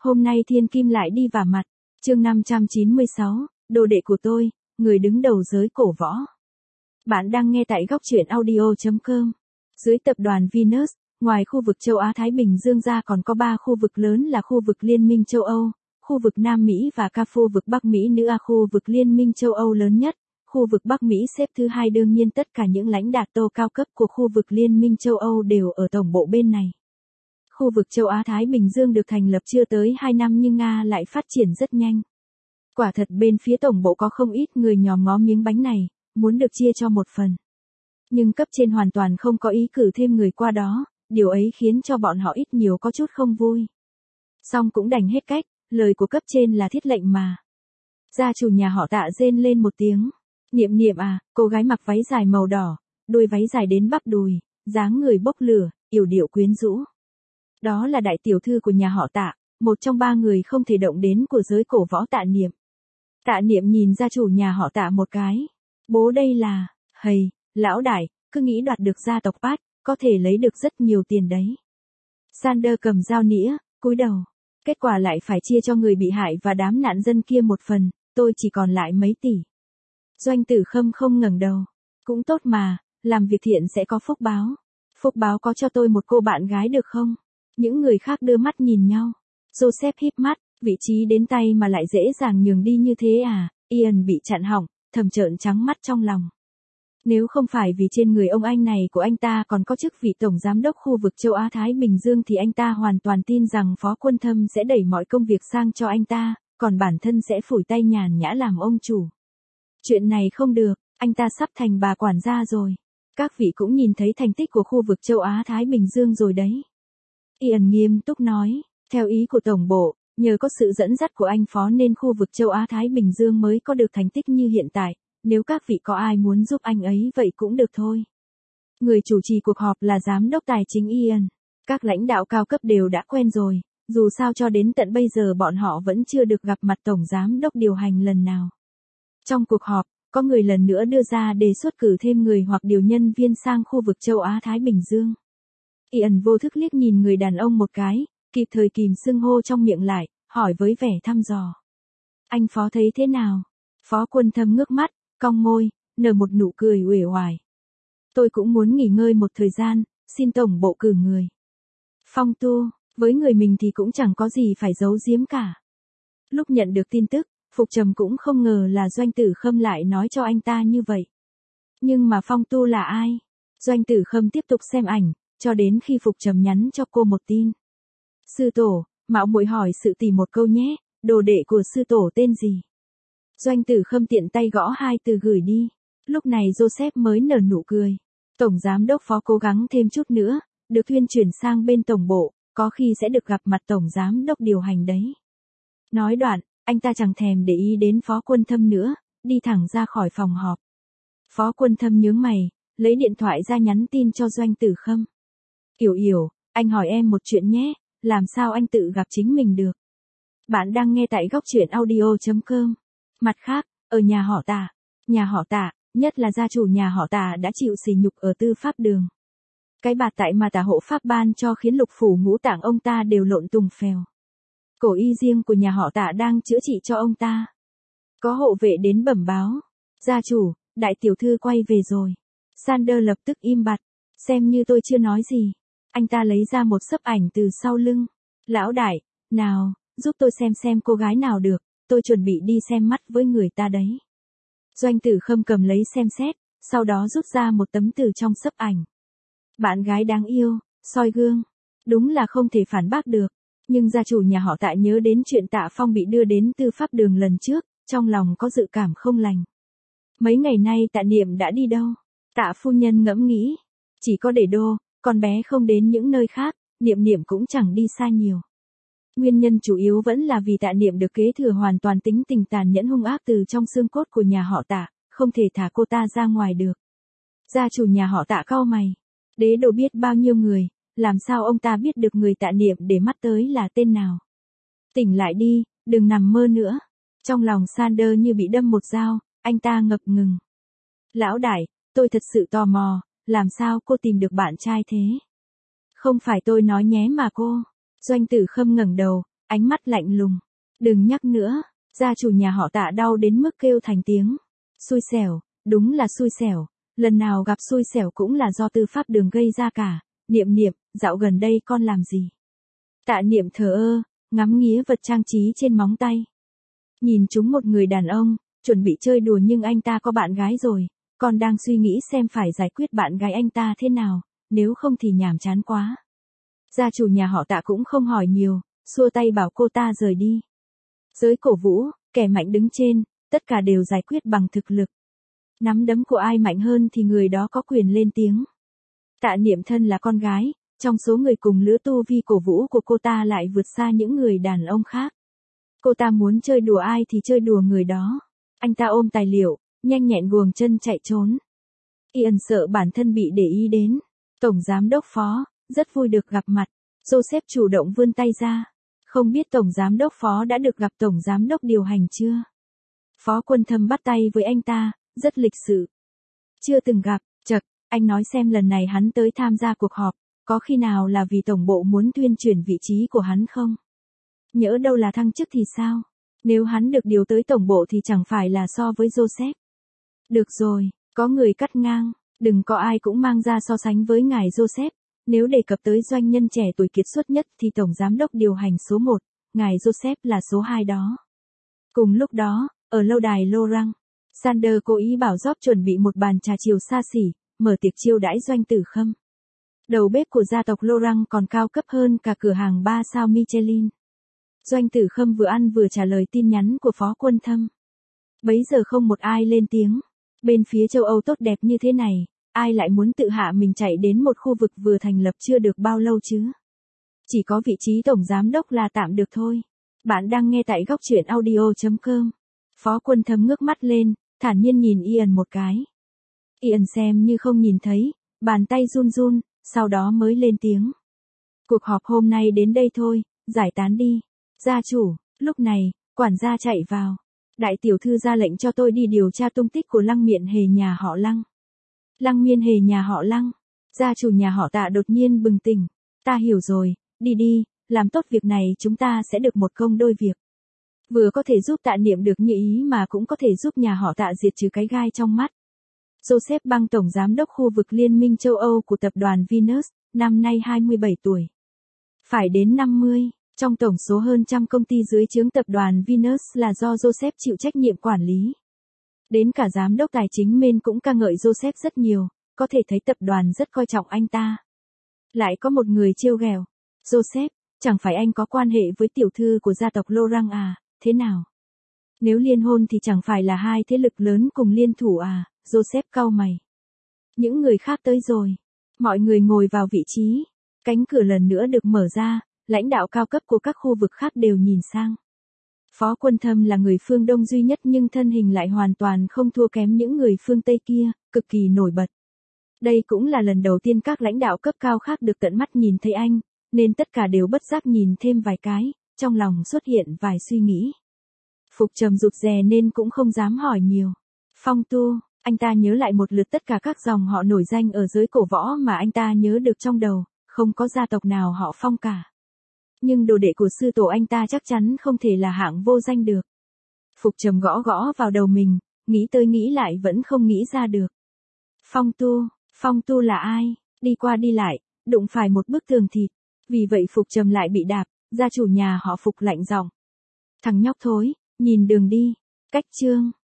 Hôm nay thiên kim lại đi vả mặt. Chương 596, đồ đệ của tôi, người đứng đầu giới cổ võ. Bạn đang nghe tại góc truyện audio.com. Dưới tập đoàn Venus, ngoài khu vực châu Á Thái Bình Dương ra còn có 3 khu vực lớn là khu vực Liên minh châu Âu, khu vực Nam Mỹ và khu vực Bắc Mỹ nữa. Khu vực Liên minh châu Âu lớn nhất, khu vực Bắc Mỹ xếp thứ hai. Đương nhiên tất cả những lãnh đạo cao cấp của khu vực Liên minh châu Âu đều ở tổng bộ bên này. Khu vực châu Á Thái Bình Dương được thành lập chưa tới 2 năm nhưng Nga lại phát triển rất nhanh. Quả thật bên phía tổng bộ có không ít người nhòm ngó miếng bánh này, muốn được chia cho một phần. Nhưng cấp trên hoàn toàn không có ý cử thêm người qua đó, điều ấy khiến cho bọn họ ít nhiều có chút không vui. Song cũng đành hết cách, lời của cấp trên là thiết lệnh mà. Gia chủ nhà họ Tạ rên lên một tiếng. Niệm Niệm à, cô gái mặc váy dài màu đỏ, đôi váy dài đến bắp đùi, dáng người bốc lửa, yểu điệu quyến rũ. Đó là đại tiểu thư của nhà họ Tạ, một trong 3 người không thể động đến của giới cổ võ Tạ Niệm. Tạ Niệm nhìn gia chủ nhà họ Tạ một cái. Bố đây là, hầy, lão đại, cứ nghĩ đoạt được gia tộc Pat, có thể lấy được rất nhiều tiền đấy. Sander cầm dao nĩa, cúi đầu. Kết quả lại phải chia cho người bị hại và đám nạn dân kia một phần, tôi chỉ còn lại mấy tỷ. Doanh Tử Khâm không ngẩng đầu. Cũng tốt mà, làm việc thiện sẽ có phúc báo. Phúc báo có cho tôi một cô bạn gái được không? Những người khác đưa mắt nhìn nhau. Joseph híp mắt, vị trí đến tay mà lại dễ dàng nhường đi như thế à? Ian bị chặn họng, thầm trợn trắng mắt trong lòng. Nếu không phải vì trên người ông anh này của anh ta còn có chức vị tổng giám đốc khu vực châu Á Thái Bình Dương thì anh ta hoàn toàn tin rằng Phó Quân Thâm sẽ đẩy mọi công việc sang cho anh ta, còn bản thân sẽ phủi tay nhàn nhã làm ông chủ. Chuyện này không được, anh ta sắp thành bà quản gia rồi. Các vị cũng nhìn thấy thành tích của khu vực châu Á Thái Bình Dương rồi đấy. Ian nghiêm túc nói, theo ý của tổng bộ, nhờ có sự dẫn dắt của anh Phó nên khu vực châu Á Thái Bình Dương mới có được thành tích như hiện tại, nếu các vị có ai muốn giúp anh ấy vậy cũng được thôi. Người chủ trì cuộc họp là giám đốc tài chính Ian, các lãnh đạo cao cấp đều đã quen rồi, dù sao cho đến tận bây giờ bọn họ vẫn chưa được gặp mặt tổng giám đốc điều hành lần nào. Trong cuộc họp, có người lần nữa đưa ra đề xuất cử thêm người hoặc điều nhân viên sang khu vực châu Á Thái Bình Dương. Ian vô thức liếc nhìn người đàn ông một cái, kịp thời kìm xưng hô trong miệng lại, hỏi với vẻ thăm dò. Anh Phó thấy thế nào? Phó Quân Thâm ngước mắt, cong môi, nở một nụ cười uể oải. Tôi cũng muốn nghỉ ngơi một thời gian, xin tổng bộ cử người. Phong Tu, với người mình thì cũng chẳng có gì phải giấu giếm cả. Lúc nhận được tin tức, Phục Trầm cũng không ngờ là Doanh Tử Khâm lại nói cho anh ta như vậy. Nhưng mà Phong Tu là ai? Doanh Tử Khâm tiếp tục xem ảnh, cho đến khi Phục Trầm nhắn cho cô một tin. Sư tổ, mạo muội hỏi sự tỷ một câu nhé, đồ đệ của sư tổ tên gì? Doanh Tử Khâm tiện tay gõ 2 từ gửi đi. Lúc này Joseph mới nở nụ cười. Tổng giám đốc Phó cố gắng thêm chút nữa, được thuyên chuyển sang bên tổng bộ, có khi sẽ được gặp mặt tổng giám đốc điều hành đấy. Nói đoạn, anh ta chẳng thèm để ý đến Phó Quân Thâm nữa, đi thẳng ra khỏi phòng họp. Phó Quân Thâm nhướng mày, lấy điện thoại ra nhắn tin cho Doanh Tử Khâm. Yểu Yểu, anh hỏi em một chuyện nhé, làm sao anh tự gặp chính mình được? Bạn đang nghe tại góc truyện audio.com. Mặt khác, ở nhà họ Tạ, nhất là gia chủ nhà họ Tạ đã chịu sỉ nhục ở tư pháp đường. Cái bạt tại mà Tả hộ pháp ban cho khiến lục phủ ngũ tạng ông ta đều lộn tùng phèo. Cổ y riêng của nhà họ Tạ đang chữa trị cho ông ta. Có hộ vệ đến bẩm báo. Gia chủ, đại tiểu thư quay về rồi. Sander lập tức im bặt. Xem như tôi chưa nói gì. Anh ta lấy ra một xấp ảnh từ sau lưng. Lão đại, nào, giúp tôi xem cô gái nào được. Tôi chuẩn bị đi xem mắt với người ta đấy. Doanh Tử Khâm cầm lấy xem xét, sau đó rút ra một tấm từ trong xấp ảnh. Bạn gái đáng yêu, soi gương. Đúng là không thể phản bác được. Nhưng gia chủ nhà họ Tạ nhớ đến chuyện Tạ Phong bị đưa đến tư pháp đường lần trước, trong lòng có dự cảm không lành. Mấy ngày nay Tạ Niệm đã đi đâu? Tạ phu nhân ngẫm nghĩ. Chỉ có để đô, con bé không đến những nơi khác, Niệm Niệm cũng chẳng đi xa nhiều. Nguyên nhân chủ yếu vẫn là vì Tạ Niệm được kế thừa hoàn toàn tính tình tàn nhẫn hung ác từ trong xương cốt của nhà họ Tạ, không thể thả cô ta ra ngoài được. Gia chủ nhà họ Tạ cau mày. Đế đồ biết bao nhiêu người, làm sao ông ta biết được người Tạ Niệm để mắt tới là tên nào? Tỉnh lại đi, đừng nằm mơ nữa. Trong lòng Sander như bị đâm một dao, anh ta ngập ngừng. Lão đại, tôi thật sự tò mò, làm sao cô tìm được bạn trai thế? Không phải tôi nói nhé mà cô. Doanh Tử Khâm ngẩng đầu, ánh mắt lạnh lùng. Đừng nhắc nữa, gia chủ nhà họ Tạ đau đến mức kêu thành tiếng. Xui xẻo, đúng là xui xẻo, lần nào gặp xui xẻo cũng là do tư pháp đường gây ra cả. Niệm niệm, dạo gần đây con làm gì? Tạ Niệm thờ ơ, ngắm nghía vật trang trí trên móng tay. Nhìn chúng một người đàn ông, chuẩn bị chơi đùa nhưng anh ta có bạn gái rồi, con đang suy nghĩ xem phải giải quyết bạn gái anh ta thế nào, nếu không thì nhàm chán quá. Gia chủ nhà họ Tạ cũng không hỏi nhiều, xua tay bảo cô ta rời đi. Giới cổ vũ, kẻ mạnh đứng trên, tất cả đều giải quyết bằng thực lực. Nắm đấm của ai mạnh hơn thì người đó có quyền lên tiếng. Tạ Niệm thân là con gái, trong số người cùng lứa tu vi cổ vũ của cô ta lại vượt xa những người đàn ông khác. Cô ta muốn chơi đùa ai thì chơi đùa người đó. Anh ta ôm tài liệu, nhanh nhẹn guồng chân chạy trốn. Ian sợ bản thân bị để ý đến. Tổng giám đốc Phó, rất vui được gặp mặt. Joseph chủ động vươn tay ra. Không biết tổng giám đốc Phó đã được gặp tổng giám đốc điều hành chưa? Phó Quân Thâm bắt tay với anh ta, rất lịch sự. Chưa từng gặp, chậc, anh nói xem lần này hắn tới tham gia cuộc họp, có khi nào là vì tổng bộ muốn tuyên truyền vị trí của hắn không? Nhỡ đâu là thăng chức thì sao? Nếu hắn được điều tới tổng bộ thì chẳng phải là so với Joseph. Được rồi, có người cắt ngang, đừng có ai cũng mang ra so sánh với ngài Joseph. Nếu đề cập tới doanh nhân trẻ tuổi kiệt xuất nhất thì tổng giám đốc điều hành số 1, ngài Joseph là số 2 đó. Cùng lúc đó, ở lâu đài Laurent, Sander cố ý bảo Job chuẩn bị một bàn trà chiều xa xỉ, mở tiệc chiêu đãi Doanh Tử Khâm. Đầu bếp của gia tộc Laurent còn cao cấp hơn cả cửa hàng 3 sao Michelin. Doanh Tử Khâm vừa ăn vừa trả lời tin nhắn của Phó Quân Thâm. Bấy giờ không một ai lên tiếng. Bên phía châu Âu tốt đẹp như thế này, ai lại muốn tự hạ mình chạy đến một khu vực vừa thành lập chưa được bao lâu chứ? Chỉ có vị trí tổng giám đốc là tạm được thôi. Bạn đang nghe tại góc truyện audio.com. Phó Quân Thâm ngước mắt lên, thản nhiên nhìn Ian một cái. Ian xem như không nhìn thấy, bàn tay run run, sau đó mới lên tiếng. Cuộc họp hôm nay đến đây thôi, giải tán đi. Gia chủ, lúc này, quản gia chạy vào. Đại tiểu thư ra lệnh cho tôi đi điều tra tung tích của Lăng Miện Hề nhà họ Lăng. Lăng Miên Hề nhà họ Lăng. Gia chủ nhà họ Tạ đột nhiên bừng tỉnh. Ta hiểu rồi, đi đi, làm tốt việc này chúng ta sẽ được một công đôi việc. Vừa có thể giúp Tạ Niệm được như ý mà cũng có thể giúp nhà họ Tạ diệt trừ cái gai trong mắt. Joseph Bang tổng giám đốc khu vực Liên minh châu Âu của tập đoàn Venus, năm nay 27 tuổi. Phải đến 50, trong tổng số hơn trăm công ty dưới trướng tập đoàn Venus là do Joseph chịu trách nhiệm quản lý. Đến cả giám đốc tài chính Men cũng ca ngợi Joseph rất nhiều, có thể thấy tập đoàn rất coi trọng anh ta. Lại có một người trêu ghẹo. Joseph, chẳng phải anh có quan hệ với tiểu thư của gia tộc Laurent à, thế nào? Nếu liên hôn thì chẳng phải là hai thế lực lớn cùng liên thủ à, Joseph cau mày. Những người khác tới rồi. Mọi người ngồi vào vị trí. Cánh cửa lần nữa được mở ra, lãnh đạo cao cấp của các khu vực khác đều nhìn sang. Phó Quân Thâm là người phương Đông duy nhất nhưng thân hình lại hoàn toàn không thua kém những người phương Tây kia, cực kỳ nổi bật. Đây cũng là lần đầu tiên các lãnh đạo cấp cao khác được tận mắt nhìn thấy anh, nên tất cả đều bất giác nhìn thêm vài cái, trong lòng xuất hiện vài suy nghĩ. Phục Trầm rụt rè nên cũng không dám hỏi nhiều. Phong Tu, anh ta nhớ lại một lượt tất cả các dòng họ nổi danh ở giới cổ võ mà anh ta nhớ được trong đầu, không có gia tộc nào họ Phong cả. Nhưng đồ đệ của sư tổ anh ta chắc chắn không thể là hạng vô danh được. Phục Trầm gõ gõ vào đầu mình, nghĩ tới nghĩ lại vẫn không nghĩ ra được. Phong Tu là ai? Đi qua đi lại, đụng phải một bức tường thịt. Vì vậy Phục Trầm lại bị đạp, gia chủ nhà họ Phục lạnh giọng. Thằng nhóc thối, nhìn đường đi. Cách chương.